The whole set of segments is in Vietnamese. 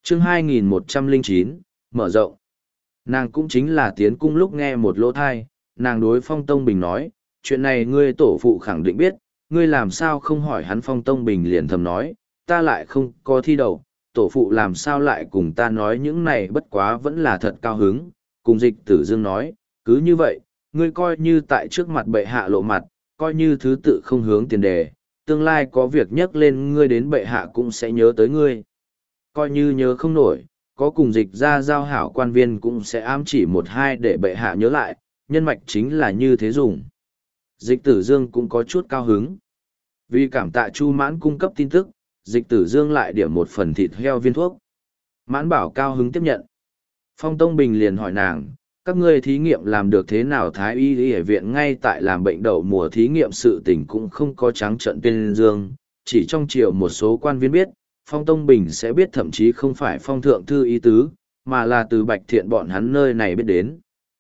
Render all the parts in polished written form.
chương 2109, mở rộng. Nàng cũng chính là tiến cung lúc nghe một lỗ thai, nàng đối Phong Tông Bình nói, chuyện này ngươi tổ phụ khẳng định biết, ngươi làm sao không hỏi hắn. Phong Tông Bình liền thầm nói, ta lại không có thi đậu, tổ phụ làm sao lại cùng ta nói những này, bất quá vẫn là thật cao hứng. Cùng Dịch Tử Dương nói, cứ như vậy, ngươi coi như tại trước mặt bệ hạ lộ mặt, coi như thứ tự không hướng tiền đề, tương lai có việc nhắc lên ngươi đến bệ hạ cũng sẽ nhớ tới ngươi. Coi như nhớ không nổi, có cùng Dịch ra giao hảo quan viên cũng sẽ ám chỉ một hai để bệ hạ nhớ lại, nhân mạch chính là như thế dùng. Dịch Tử Dương cũng có chút cao hứng. Vì cảm tạ Chu Mãn cung cấp tin tức, Dịch Tử Dương lại điểm một phần thịt heo viên thuốc. Mãn Bảo cao hứng tiếp nhận. Phong Tông Bình liền hỏi nàng, các ngươi thí nghiệm làm được thế nào? Thái y y viện ngay tại làm bệnh đậu mùa thí nghiệm, sự tình cũng không có trắng trợn tuyên dương, chỉ trong triều một số quan viên biết, Phong Tông Bình sẽ biết, thậm chí không phải Phong Thượng Thư ý tứ, mà là từ Bạch Thiện bọn hắn nơi này biết đến.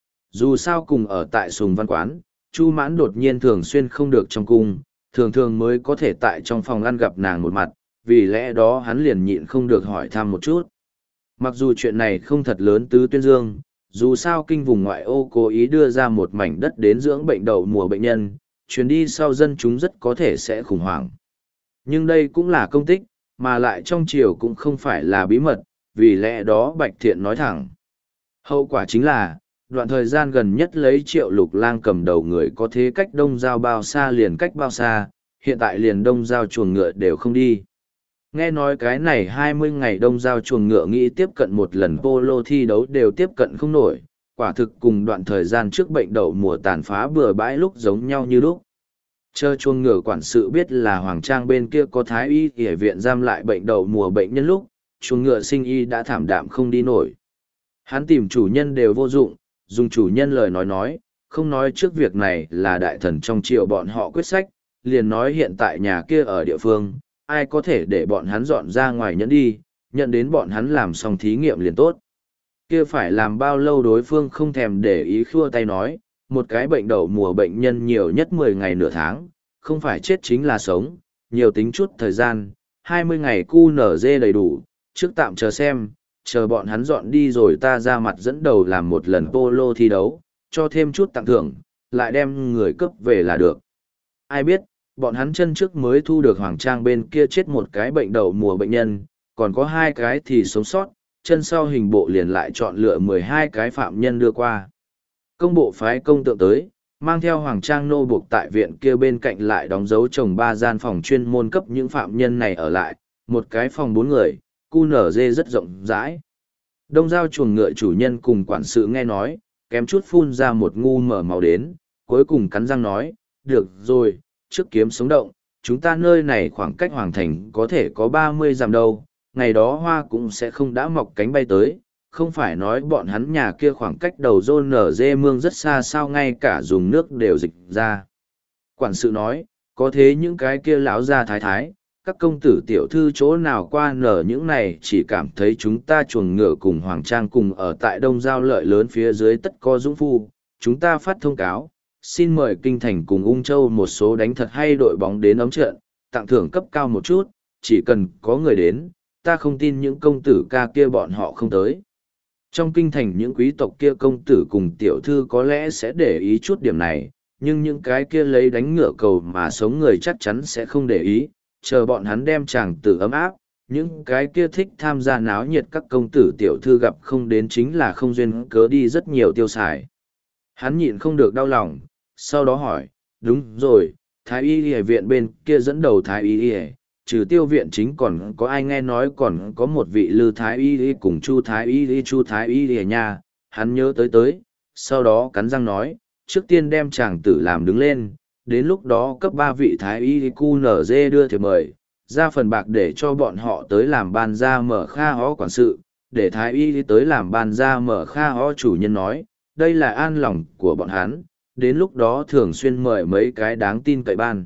Dù sao cùng ở tại Sùng Văn Quán, Chu Mãn đột nhiên thường xuyên không được trong cung, thường thường mới có thể tại trong phòng ăn gặp nàng một mặt, vì lẽ đó hắn liền nhịn không được hỏi thăm một chút. Mặc dù chuyện này không thật lớn tứ tuyên dương, dù sao kinh vùng ngoại ô cố ý đưa ra một mảnh đất đến dưỡng bệnh đậu mùa bệnh nhân, chuyến đi sau dân chúng rất có thể sẽ khủng hoảng. Nhưng đây cũng là công tích, mà lại trong triều cũng không phải là bí mật, vì lẽ đó Bạch Thiện nói thẳng. Hậu quả chính là, đoạn thời gian gần nhất lấy Triệu Lục Lang cầm đầu người có thế cách Đông Giao bao xa liền cách bao xa, hiện tại liền Đông Giao chuồng ngựa đều không đi. Nghe nói cái này 20 ngày Đông Giao chuồng ngựa nghĩ tiếp cận một lần polo thi đấu đều tiếp cận không nổi, quả thực cùng đoạn thời gian trước bệnh đậu mùa tàn phá bừa bãi lúc giống nhau như lúc. Chờ chuồng ngựa quản sự biết là Hoàng Trang bên kia có thái y y viện giam lại bệnh đậu mùa bệnh nhân lúc, chuồng ngựa sinh y đã thảm đạm không đi nổi. Hắn tìm chủ nhân đều vô dụng, dùng chủ nhân lời nói, không nói trước việc này là đại thần trong triều bọn họ quyết sách, liền nói hiện tại nhà kia ở địa phương, ai có thể để bọn hắn dọn ra ngoài nhẫn đi, nhận đến bọn hắn làm xong thí nghiệm liền tốt. Kia phải làm bao lâu đối phương không thèm để ý, khua tay nói, một cái bệnh đậu mùa bệnh nhân nhiều nhất 10 ngày nửa tháng, không phải chết chính là sống, nhiều tính chút thời gian, 20 ngày QNZ đầy đủ, trước tạm chờ xem, chờ bọn hắn dọn đi rồi ta ra mặt dẫn đầu làm một lần polo thi đấu, cho thêm chút tặng thưởng, lại đem người cấp về là được. Ai biết, bọn hắn chân trước mới thu được Hoàng Trang bên kia chết một cái bệnh đậu mùa bệnh nhân, còn có 2 cái thì sống sót, chân sau hình bộ liền lại chọn lựa 12 cái phạm nhân đưa qua. Công bộ phái công tượng tới, mang theo Hoàng Trang nô buộc tại viện kia bên cạnh lại đóng dấu trồng 3 gian phòng chuyên môn cấp những phạm nhân này ở lại, một cái phòng 4 người, QNZ rất rộng rãi. Đông Giao chuồng ngựa chủ nhân cùng quản sự nghe nói, kém chút phun ra một ngu mở màu đến, cuối cùng cắn răng nói, được rồi, trước kiếm sống động, chúng ta nơi này khoảng cách Hoàng Thành có thể có 30 dặm đâu, ngày đó hoa cũng sẽ không đã mọc cánh bay tới, không phải nói bọn hắn nhà kia khoảng cách đầu rôn nở dê mương rất xa sao, ngay cả dùng nước đều dịch ra. Quản sự nói, có thế những cái kia lão gia thái thái, các công tử tiểu thư chỗ nào qua nở những này, chỉ cảm thấy chúng ta chuồng ngựa cùng Hoàng Trang cùng ở tại Đông Giao lợi lớn phía dưới tất có dũng phu, chúng ta phát thông cáo, xin mời Kinh Thành cùng Ung Châu một số đánh thật hay đội bóng đến ấm trận, tặng thưởng cấp cao một chút, chỉ cần có người đến, ta không tin những công tử ca kia bọn họ không tới. Trong Kinh Thành những quý tộc kia công tử cùng tiểu thư có lẽ sẽ để ý chút điểm này, nhưng những cái kia lấy đánh ngựa cầu mà sống người chắc chắn sẽ không để ý, chờ bọn hắn đem chàng tử ấm áp, những cái kia thích tham gia náo nhiệt các công tử tiểu thư gặp không đến chính là không duyên cớ đi rất nhiều tiêu xài. Hắn nhịn không được đau lòng, sau đó hỏi, đúng rồi, Thái y y viện bên kia dẫn đầu Thái y y, trừ Tiêu viện chính còn có ai nghe nói còn có một vị Lư Thái y y cùng Chu Thái y y, Chu Thái y y nha, hắn nhớ tới, sau đó cắn răng nói, trước tiên đem chàng tử làm đứng lên, đến lúc đó cấp 3 vị Thái y QNZ đưa thiệp mời, ra phần bạc để cho bọn họ tới làm ban gia mở kha ho quản sự, để Thái y tới làm ban gia mở kha ho chủ nhân nói, đây là an lòng của bọn hắn, đến lúc đó thường xuyên mời mấy cái đáng tin cậy ban.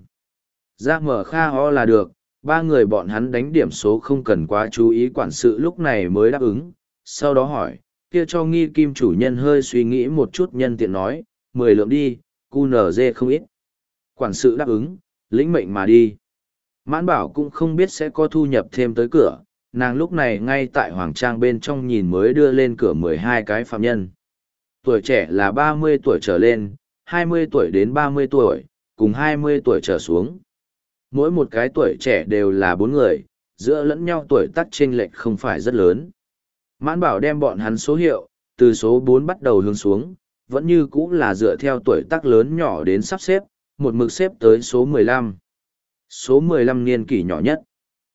Ra mở kha ho là được, 3 người bọn hắn đánh điểm số không cần quá chú ý, quản sự lúc này mới đáp ứng, sau đó hỏi, kia cho Nghi Kim chủ nhân hơi suy nghĩ một chút nhân tiện nói, 10 lượng đi, QNZ không ít. Quản sự đáp ứng, lĩnh mệnh mà đi. Mãn Bảo cũng không biết sẽ có thu nhập thêm tới cửa, nàng lúc này ngay tại Hoàng Trang bên trong nhìn mới đưa lên cửa 12 cái phạm nhân. Tuổi trẻ là 30 tuổi trở lên, 20 tuổi đến 30 tuổi, cùng 20 tuổi trở xuống. Mỗi một cái tuổi trẻ đều là 4 người, giữa lẫn nhau tuổi tác chênh lệch không phải rất lớn. Mãn Bảo đem bọn hắn số hiệu, từ số 4 bắt đầu hướng xuống, vẫn như cũ là dựa theo tuổi tác lớn nhỏ đến sắp xếp, một mực xếp tới số 15. Số 15 niên kỷ nhỏ nhất.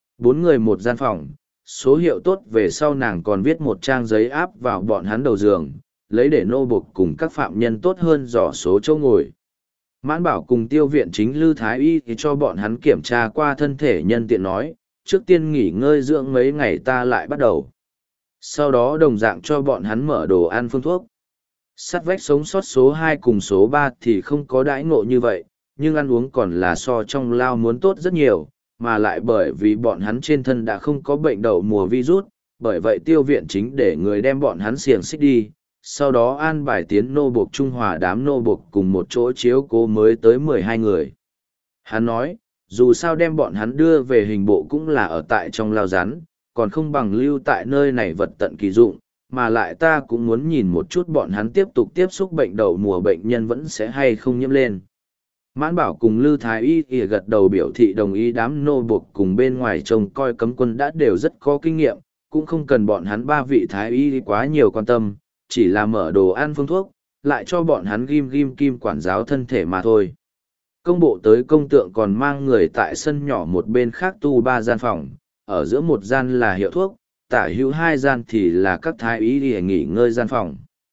4 người một gian phòng, số hiệu tốt về sau nàng còn viết một trang giấy áp vào bọn hắn đầu giường, lấy để nô buộc cùng các phạm nhân tốt hơn dò số chỗ ngồi. Mãn Bảo cùng Tiêu Viện Chính Lư Thái Y thì cho bọn hắn kiểm tra qua thân thể, nhân tiện nói, trước tiên nghỉ ngơi dưỡng mấy ngày ta lại bắt đầu. Sau đó đồng dạng cho bọn hắn mở đồ ăn phương thuốc. Sắt vách sống sót số 2 cùng số 3 thì không có đãi ngộ như vậy, nhưng ăn uống còn là so trong lao muốn tốt rất nhiều, mà lại bởi vì bọn hắn trên thân đã không có bệnh đậu mùa virus, bởi vậy Tiêu Viện Chính để người đem bọn hắn xiềng xích đi, sau đó an bài tiến nô buộc Trung Hòa đám nô buộc cùng một chỗ chiếu cố mới tới 12 người. Hắn nói, dù sao đem bọn hắn đưa về hình bộ cũng là ở tại trong lao rắn, còn không bằng lưu tại nơi này vật tận kỳ dụng, mà lại ta cũng muốn nhìn một chút bọn hắn tiếp tục tiếp xúc bệnh đậu mùa bệnh nhân vẫn sẽ hay không nhiễm lên. Mãn Bảo cùng Lư Thái Y thì gật đầu biểu thị đồng ý, đám nô buộc cùng bên ngoài trông coi cấm quân đã đều rất có kinh nghiệm, cũng không cần bọn hắn 3 vị Thái Y quá nhiều quan tâm, chỉ là mở đồ ăn phương thuốc, lại cho bọn hắn ghim kim quản giáo thân thể mà thôi. Công bộ tới công tượng còn mang người tại sân nhỏ một bên khác tu 3 gian phòng, ở giữa một gian là hiệu thuốc, tả hữu 2 gian thì là các thái y để nghỉ ngơi gian phòng.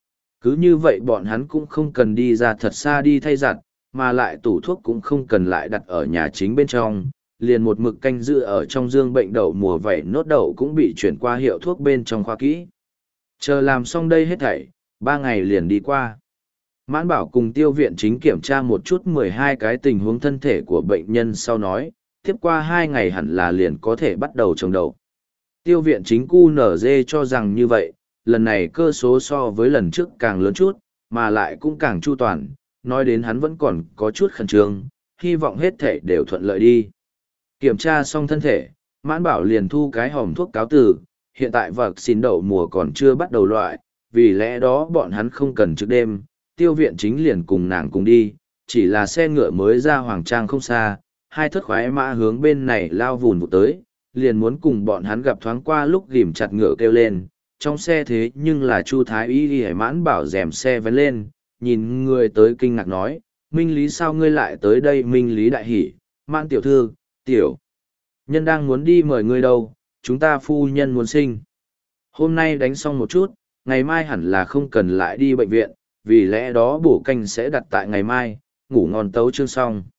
Cứ như vậy bọn hắn cũng không cần đi ra thật xa đi thay giặt, mà lại tủ thuốc cũng không cần lại đặt ở nhà chính bên trong, liền một mực canh giữ ở trong dương bệnh đậu mùa vẩy nốt đậu cũng bị chuyển qua hiệu thuốc bên trong khoa kỹ. Chờ làm xong đây hết thảy, 3 ngày liền đi qua. Mãn Bảo cùng Tiêu Viện Chính kiểm tra một chút 12 cái tình huống thân thể của bệnh nhân sau nói, tiếp qua 2 ngày hẳn là liền có thể bắt đầu trồng đậu. Tiêu Viện Chính QNZ cho rằng như vậy, lần này cơ số so với lần trước càng lớn chút, mà lại cũng càng chu toàn, nói đến hắn vẫn còn có chút khẩn trương, hy vọng hết thể đều thuận lợi đi. Kiểm tra xong thân thể, Mãn Bảo liền thu cái hòm thuốc cáo từ, hiện tại vật xin đậu mùa còn chưa bắt đầu loại, vì lẽ đó bọn hắn không cần trực đêm, Tiêu Viện Chính liền cùng nàng cùng đi, chỉ là xe ngựa mới ra Hoàng Trang không xa, 2 thất khoái mã hướng bên này lao vùn vụt tới, liền muốn cùng bọn hắn gặp thoáng qua lúc ghim chặt ngựa kêu lên, trong xe thế nhưng là Chu Thái Y đi. Mãn Bảo rèm xe vén lên, nhìn người tới kinh ngạc nói, Minh Lý sao ngươi lại tới đây? Minh Lý đại hỉ, Mãn tiểu thư, tiểu nhân đang muốn đi mời ngươi đâu, chúng ta phu nhân muốn sinh. Hôm nay đánh xong một chút, ngày mai hẳn là không cần lại đi bệnh viện, vì lẽ đó bổ canh sẽ đặt tại ngày mai, ngủ ngon tấu chương xong.